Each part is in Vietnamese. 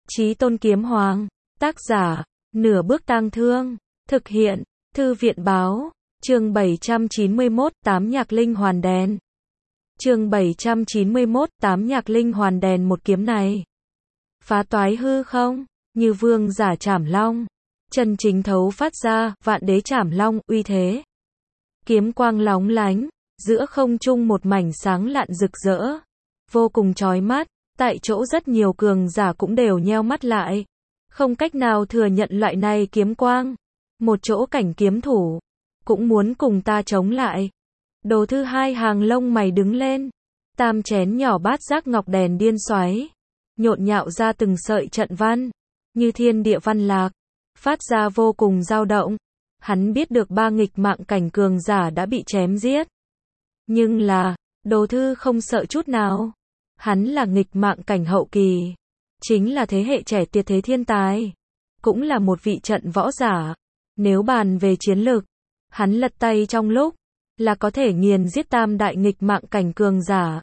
Chí Tôn Kiếm Hoàng. Tác giả, Nửa Bước Tang Thương. Thực hiện, Thư viện Báo. Chương 791, Tám Nhạc Linh Hoàn Đèn. Chương 791, Tám Nhạc Linh Hoàn Đèn. Một kiếm này phá toái hư không, như vương giả trảm long, chân chính thấu phát ra vạn đế trảm long uy thế. Kiếm quang lóng lánh, giữa không trung một mảnh sáng lạn rực rỡ, vô cùng chói mắt. Tại chỗ rất nhiều cường giả cũng đều nheo mắt lại, không cách nào thừa nhận loại này kiếm quang. Một chỗ cảnh kiếm thủ cũng muốn cùng ta chống lại. Đồ Thư hai hàng lông mày đứng lên, tam chén nhỏ bát giác ngọc đèn điên xoáy, nhộn nhạo ra từng sợi trận văn, như thiên địa văn lạc, phát ra vô cùng dao động. Hắn biết được ba nghịch mạng cảnh cường giả đã bị chém giết, nhưng là Đồ Thư không sợ chút nào. Hắn là nghịch mạng cảnh hậu kỳ, chính là thế hệ trẻ tuyệt thế thiên tài, cũng là một vị trận võ giả. Nếu bàn về chiến lực, hắn lật tay trong lúc là có thể nghiền giết tam đại nghịch mạng cảnh cường giả.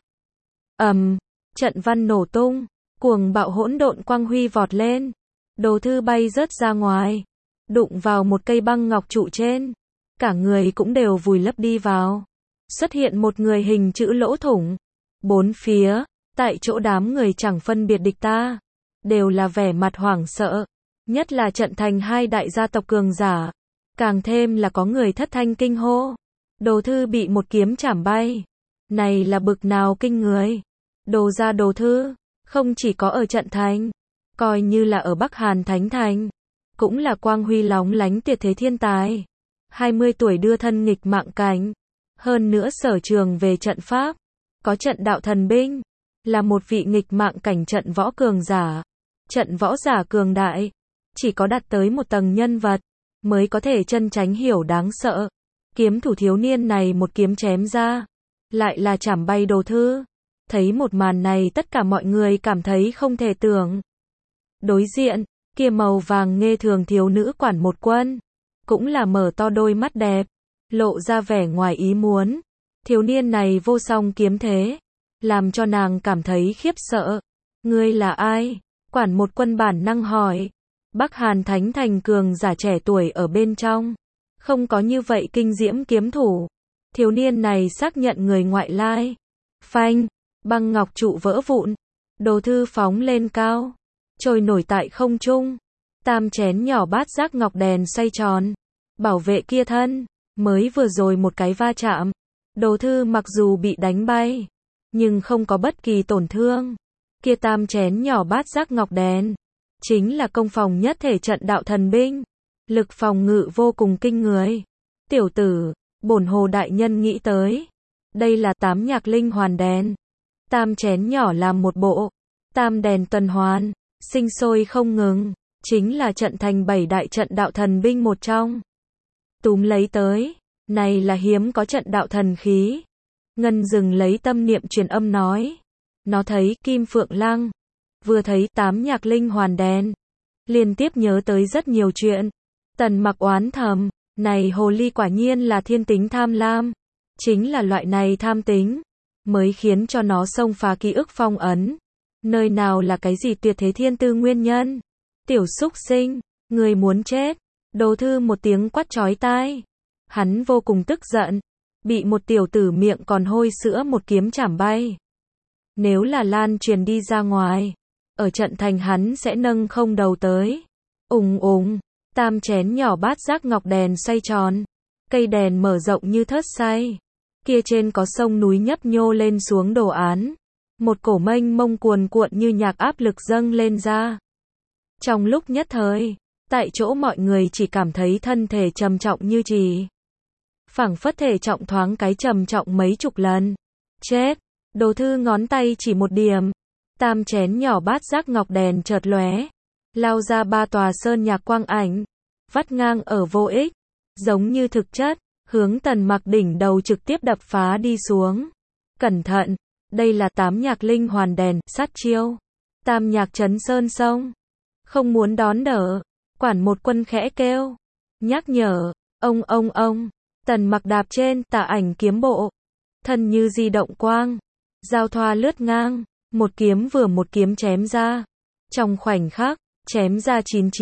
Trận văn nổ tung, cuồng bạo hỗn độn quang huy vọt lên. Đồ Thư bay rớt ra ngoài, đụng vào một cây băng ngọc trụ trên, cả người cũng đều vùi lấp đi vào. Xuất hiện một người hình chữ lỗ thủng. Bốn phía, tại chỗ đám người chẳng phân biệt địch ta, đều là vẻ mặt hoảng sợ, nhất là trận thành hai đại gia tộc cường giả, càng thêm là có người thất thanh kinh hô. Đồ Thư bị một kiếm chảm bay, này là bực nào kinh người. Đồ gia Đồ Thư, không chỉ có ở trận thành, coi như là ở Bắc Hàn Thánh Thành, cũng là quang huy lóng lánh tuyệt thế thiên tài. 20 tuổi đưa thân nghịch mạng cảnh, hơn nữa sở trường về trận pháp, có trận đạo thần binh, là một vị nghịch mạng cảnh trận võ cường giả. Trận võ giả cường đại, chỉ có đạt tới một tầng nhân vật, mới có thể chân tránh hiểu đáng sợ. Kiếm thủ thiếu niên này một kiếm chém ra, lại là chảm bay Đồ Thư. Thấy một màn này tất cả mọi người cảm thấy không thể tưởng. Đối diện, kia màu vàng nghê thường thiếu nữ quản một quân, cũng là mở to đôi mắt đẹp, lộ ra vẻ ngoài ý muốn. Thiếu niên này vô song kiếm thế, làm cho nàng cảm thấy khiếp sợ. Ngươi là ai? Quản một quân bản năng hỏi. Bắc Hàn Thánh Thành cường giả trẻ tuổi ở bên trong, không có như vậy kinh diễm kiếm thủ. Thiếu niên này xác nhận người ngoại lai. Phanh, băng ngọc trụ vỡ vụn, Đồ Thư phóng lên cao, trôi nổi tại không trung. Tam chén nhỏ bát giác ngọc đèn xoay tròn, bảo vệ kia thân. Mới vừa rồi một cái va chạm, Đồ Thư mặc dù bị đánh bay, nhưng không có bất kỳ tổn thương. Kia tam chén nhỏ bát giác ngọc đèn, chính là công phòng nhất thể trận đạo thần binh, lực phòng ngự vô cùng kinh người. Tiểu tử, bổn hồ đại nhân nghĩ tới, đây là tám nhạc linh hoàn đèn. Tam chén nhỏ làm một bộ, tam đèn tuần hoàn, sinh sôi không ngừng, chính là trận thành 7 đại trận đạo thần binh một trong. Túm lấy tới, này là hiếm có trận đạo thần khí. Ngân dừng lấy tâm niệm truyền âm nói. Nó thấy Kim Phượng Lăng, vừa thấy tám nhạc linh hoàn đèn, liên tiếp nhớ tới rất nhiều chuyện. Tần Mặc oán thầm, này hồ ly quả nhiên là thiên tính tham lam. Chính là loại này tham tính, mới khiến cho nó xông phá ký ức phong ấn. Nơi nào là cái gì tuyệt thế thiên tư nguyên nhân. Tiểu súc sinh, người muốn chết. Đồ Thư một tiếng quát chói tai. Hắn vô cùng tức giận, bị một tiểu tử miệng còn hôi sữa một kiếm chảm bay. Nếu là lan truyền đi ra ngoài, ở trận thành hắn sẽ nâng không đầu tới. Tam chén nhỏ bát giác ngọc đèn xoay tròn, cây đèn mở rộng như thớt xay. Kia trên có sông núi nhấp nhô lên xuống đồ án, một cổ mênh mông cuồn cuộn như nhạc áp lực dâng lên ra. Trong lúc nhất thời, tại chỗ mọi người chỉ cảm thấy thân thể trầm trọng như trì, phảng phất thể trọng thoáng cái trầm trọng mấy chục lần. Chết! Đồ Thư ngón tay chỉ một điểm, tam chén nhỏ bát giác ngọc đèn chợt lóe, lao ra 3 tòa sơn nhạc quang ảnh, vắt ngang ở vô ích, giống như thực chất, hướng Tần Mặc đỉnh đầu trực tiếp đập phá đi xuống. Cẩn thận, đây là tám nhạc linh hoàn đèn, sát chiêu. Tam nhạc chấn sơn sông, không muốn đón đỡ. Quản một quân khẽ kêu, nhắc nhở. Ông. Tần Mặc đạp trên tà ảnh kiếm bộ, thân như di động quang, giao thoa lướt ngang, một kiếm vừa một kiếm chém ra. Trong khoảnh khắc, chém ra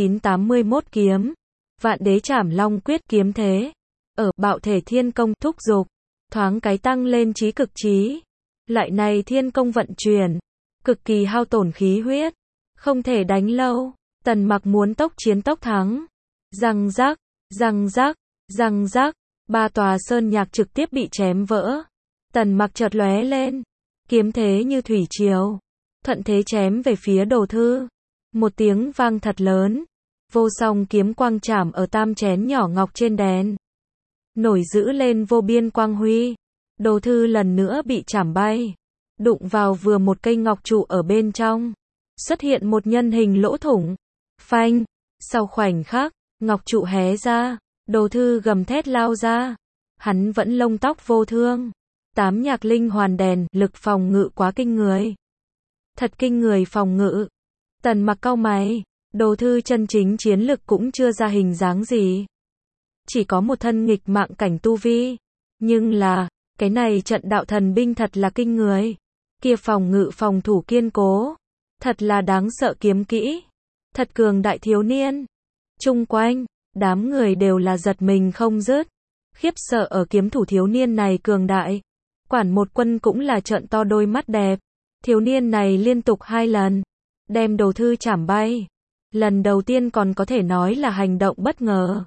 9981 kiếm. Vạn đế trảm long quyết kiếm thế. Ở bạo thể thiên công thúc dục. Thoáng cái tăng lên chí cực trí. Lại này thiên công vận chuyển. Cực kỳ hao tổn khí huyết. Không thể đánh lâu. Tần Mặc muốn tốc chiến tốc thắng. Răng rắc, răng rắc, răng rắc. 3 tòa sơn nhạc trực tiếp bị chém vỡ. Tần Mặc chợt lóe lên. Kiếm thế như thủy triều. Thuận thế chém về phía Đồ Thư. Một tiếng vang thật lớn. Vô song kiếm quang chạm ở tam chén nhỏ ngọc trên đèn. Nổi giữ lên vô biên quang huy. Đồ Thư lần nữa bị chảm bay. Đụng vào vừa một cây ngọc trụ ở bên trong. Xuất hiện một nhân hình lỗ thủng. Phanh. Sau khoảnh khắc, ngọc trụ hé ra. Đồ Thư gầm thét lao ra. Hắn vẫn lông tóc vô thương. 8 nhạc linh hoàn đèn, lực phòng ngự quá kinh người. Thật kinh người phòng ngự. Tần Mặc cau mày. Đồ Thư chân chính chiến lực cũng chưa ra hình dáng gì. Chỉ có một thân nghịch mạng cảnh tu vi. Nhưng là, cái này trận đạo thần binh thật là kinh người. Kia phòng ngự phòng thủ kiên cố. Thật là đáng sợ kiếm kỹ. Thật cường đại thiếu niên. Chung quanh, đám người đều là giật mình không dứt. Khiếp sợ ở kiếm thủ thiếu niên này cường đại. Quản một quân cũng là trợn to đôi mắt đẹp. Thiếu niên này liên tục 2 lần. Đem Đồ Thư chảm bay. Lần đầu tiên còn có thể nói là hành động bất ngờ.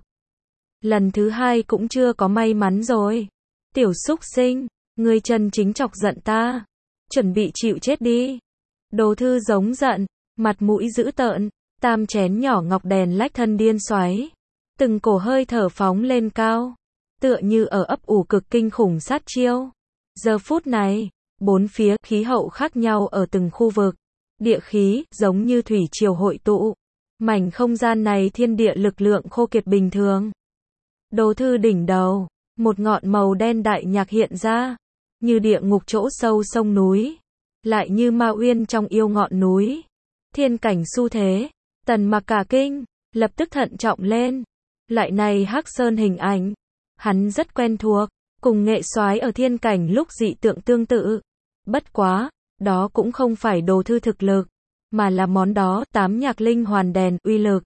Lần thứ 2 cũng chưa có may mắn rồi. Tiểu súc sinh, ngươi chân chính chọc giận ta. Chuẩn bị chịu chết đi. Đồ Thư giống giận, mặt mũi dữ tợn, tam chén nhỏ ngọc đèn lách thân điên xoáy. Từng cổ hơi thở phóng lên cao. Tựa như ở ấp ủ cực kinh khủng sát chiêu. Giờ phút này, bốn phía khí hậu khác nhau ở từng khu vực. Địa khí, giống như thủy triều hội tụ. Mảnh không gian này thiên địa lực lượng khô kiệt bình thường. Đồ Thư đỉnh đầu, một ngọn màu đen đại nhạc hiện ra. Như địa ngục chỗ sâu sông núi. Lại như ma uyên trong yêu ngọn núi. Thiên cảnh xu thế. Tần Mặc cả kinh, lập tức thận trọng lên. Lại này Hắc Sơn hình ảnh. Hắn rất quen thuộc. Cùng nghệ soái ở thiên cảnh lúc dị tượng tương tự. Bất quá, đó cũng không phải Đồ Thư thực lực. Mà là món đó 8 nhạc linh hoàn đèn uy lực.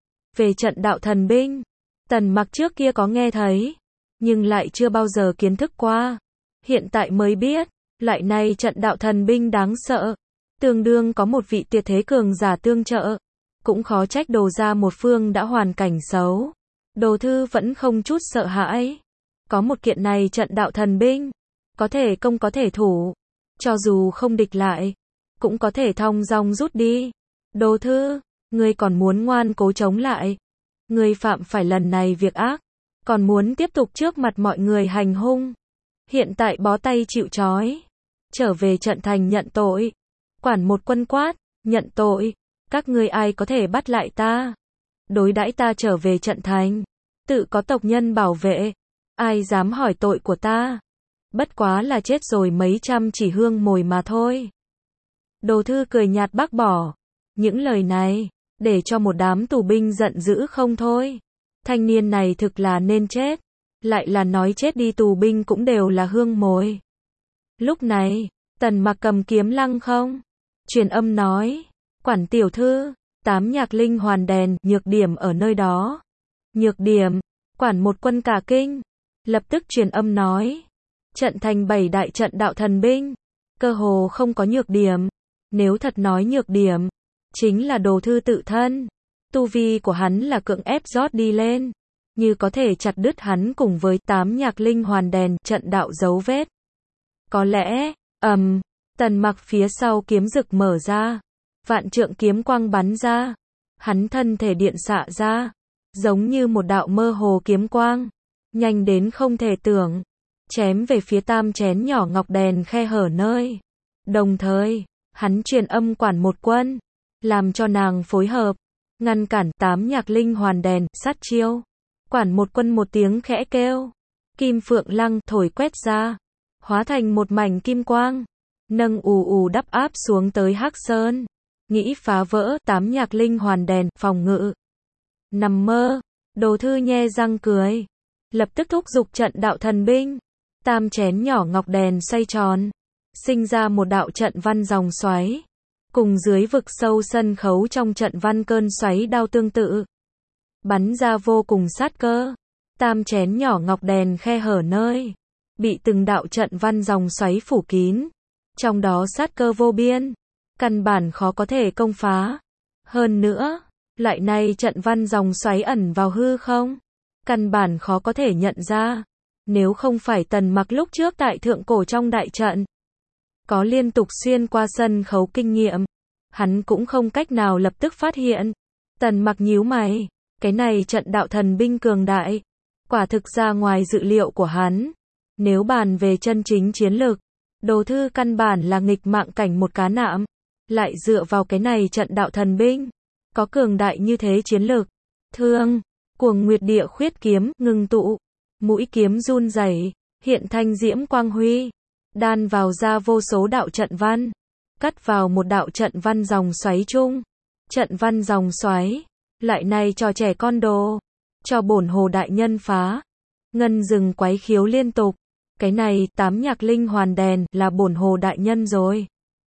Về trận đạo thần binh. Tần Mặc trước kia có nghe thấy. Nhưng lại chưa bao giờ kiến thức qua. Hiện tại mới biết. Lại này trận đạo thần binh đáng sợ. Tương đương có một vị tuyệt thế cường giả tương trợ. Cũng khó trách Đồ gia một phương đã hoàn cảnh xấu. Đồ Thư vẫn không chút sợ hãi. Có một kiện này trận đạo thần binh. Có thể công có thể thủ. Cho dù không địch lại. Cũng có thể thong dong rút đi. Đồ Thư, ngươi còn muốn ngoan cố chống lại. Ngươi phạm phải lần này việc ác. Còn muốn tiếp tục trước mặt mọi người hành hung. Hiện tại bó tay chịu trói. Trở về trận thành nhận tội. Quản một quân quát, nhận tội. Các ngươi ai có thể bắt lại ta. Đối đãi ta trở về trận thành. Tự có tộc nhân bảo vệ. Ai dám hỏi tội của ta. Bất quá là chết rồi mấy trăm chỉ hương mồi mà thôi. Đồ Thư cười nhạt bác bỏ. Những lời này, để cho một đám tù binh giận dữ không thôi. Thanh niên này thực là nên chết. Lại là nói chết đi tù binh cũng đều là hương mồi. Lúc này, Tần Mặc cầm kiếm lăng không. Truyền âm nói. Quản tiểu thư, 8 nhạc linh hoàn đèn, nhược điểm ở nơi đó. Nhược điểm, quản một quân cả kinh. Lập tức truyền âm nói. Trận thành 7 đại trận đạo thần binh. Cơ hồ không có nhược điểm. Nếu thật nói nhược điểm, chính là Đồ Thư tự thân. Tu vi của hắn là cưỡng ép rót đi lên. Như có thể chặt đứt hắn cùng với 8 nhạc linh hoàn đèn, trận đạo dấu vết. Có lẽ, Tần Mặc phía sau kiếm rực mở ra. Vạn trượng kiếm quang bắn ra. Hắn thân thể điện xạ ra. Giống như một đạo mơ hồ kiếm quang. Nhanh đến không thể tưởng. Chém về phía tam chén nhỏ ngọc đèn khe hở nơi. Đồng thời, hắn truyền âm quản một quân. Làm cho nàng phối hợp. Ngăn cản 8 nhạc linh hoàn đèn, sát chiêu. Quản một quân một tiếng khẽ kêu. Kim phượng lăng thổi quét ra. Hóa thành một mảnh kim quang. Nâng ù ù đắp áp xuống tới Hắc Sơn. Nghĩ phá vỡ 8 nhạc linh hoàn đèn, phòng ngự. Nằm mơ. Đồ Thư nhe răng cười. Lập tức thúc giục trận đạo thần binh. Tam chén nhỏ ngọc đèn xoay tròn. Sinh ra một đạo trận văn dòng xoáy. cùng dưới vực sâu sân khấu trong trận văn cơn xoáy đao tương tự. Bắn ra vô cùng sát cơ. Tam chén nhỏ ngọc đèn khe hở nơi, bị từng đạo trận văn dòng xoáy phủ kín. Trong đó sát cơ vô biên, căn bản khó có thể công phá. Hơn nữa, loại này trận văn dòng xoáy ẩn vào hư không, căn bản khó có thể nhận ra. Nếu không phải Tần Mặc lúc trước tại thượng cổ trong đại trận, có liên tục xuyên qua sân khấu kinh nghiệm, hắn cũng không cách nào lập tức phát hiện. Tần Mặc nhíu mày, cái này trận đạo thần binh cường đại, quả thực ra ngoài dự liệu của hắn. Nếu bàn về chân chính chiến lực, Đồ Thư căn bản là nghịch mạng cảnh một cá nạm, lại dựa vào cái này trận đạo thần binh, có cường đại như thế chiến lực. Thương, Cuồng Nguyệt Địa Khuyết kiếm ngừng tụ, mũi kiếm run rẩy, hiện thanh diễm quang huy, đan vào ra vô số đạo trận văn, cắt vào một đạo trận văn dòng xoáy chung. Trận văn dòng xoáy, lại này cho trẻ con đồ, cho bổn hồ đại nhân phá. Ngân rừng quái khiếu liên tục, cái này tám nhạc linh hoàn đèn là bổn hồ đại nhân rồi.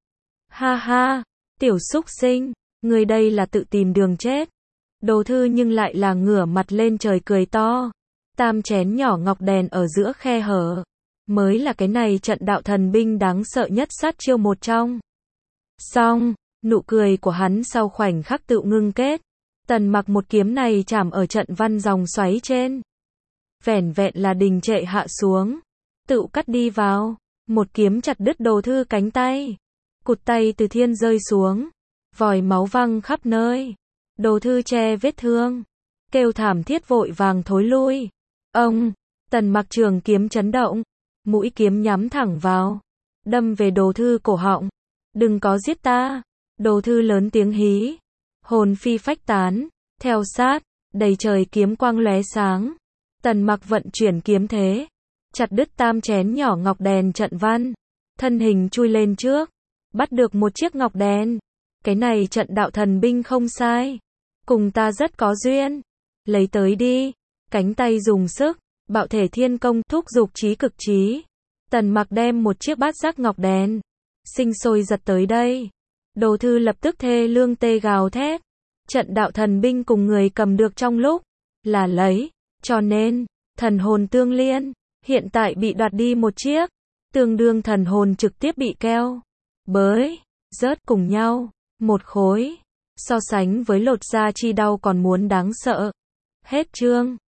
Ha ha, tiểu xúc sinh, người đây là tự tìm đường chết. Đồ Thư nhưng lại là ngửa mặt lên trời cười to. Tam chén nhỏ ngọc đèn ở giữa khe hở, mới là cái này trận đạo thần binh đáng sợ nhất sát chiêu một trong. Xong, nụ cười của hắn sau khoảnh khắc tự ngưng kết. Tần Mặc một kiếm này chạm ở trận văn dòng xoáy trên, vẻn vẹn là đình trệ hạ xuống, tự cắt đi vào, một kiếm chặt đứt Đồ Thư cánh tay. Cụt tay từ thiên rơi xuống, vòi máu văng khắp nơi. Đồ Thư che vết thương, kêu thảm thiết vội vàng thối lui. Ông, Tần Mặc trường kiếm chấn động, mũi kiếm nhắm thẳng vào, đâm về Đồ Thư cổ họng. Đừng có giết ta. Đồ Thư lớn tiếng hí, hồn phi phách tán, theo sát, đầy trời kiếm quang lóe sáng. Tần Mặc vận chuyển kiếm thế, chặt đứt tam chén nhỏ ngọc đèn trận văn, thân hình chui lên trước, bắt được một chiếc ngọc đèn. Cái này trận đạo thần binh không sai, cùng ta rất có duyên, lấy tới đi. Cánh tay dùng sức, bạo thể thiên công thúc dục chí cực chí. Tần Mặc đem một chiếc bát giác ngọc đèn, sinh sôi giật tới đây. Đồ Thư lập tức thê lương tê gào thét. Trận đạo thần binh cùng người cầm được trong lúc là lấy, cho nên thần hồn tương liên, hiện tại bị đoạt đi một chiếc, tương đương thần hồn trực tiếp bị keo bới rớt cùng nhau một khối, so sánh với lột da chi đau còn muốn đáng sợ. Hết chương.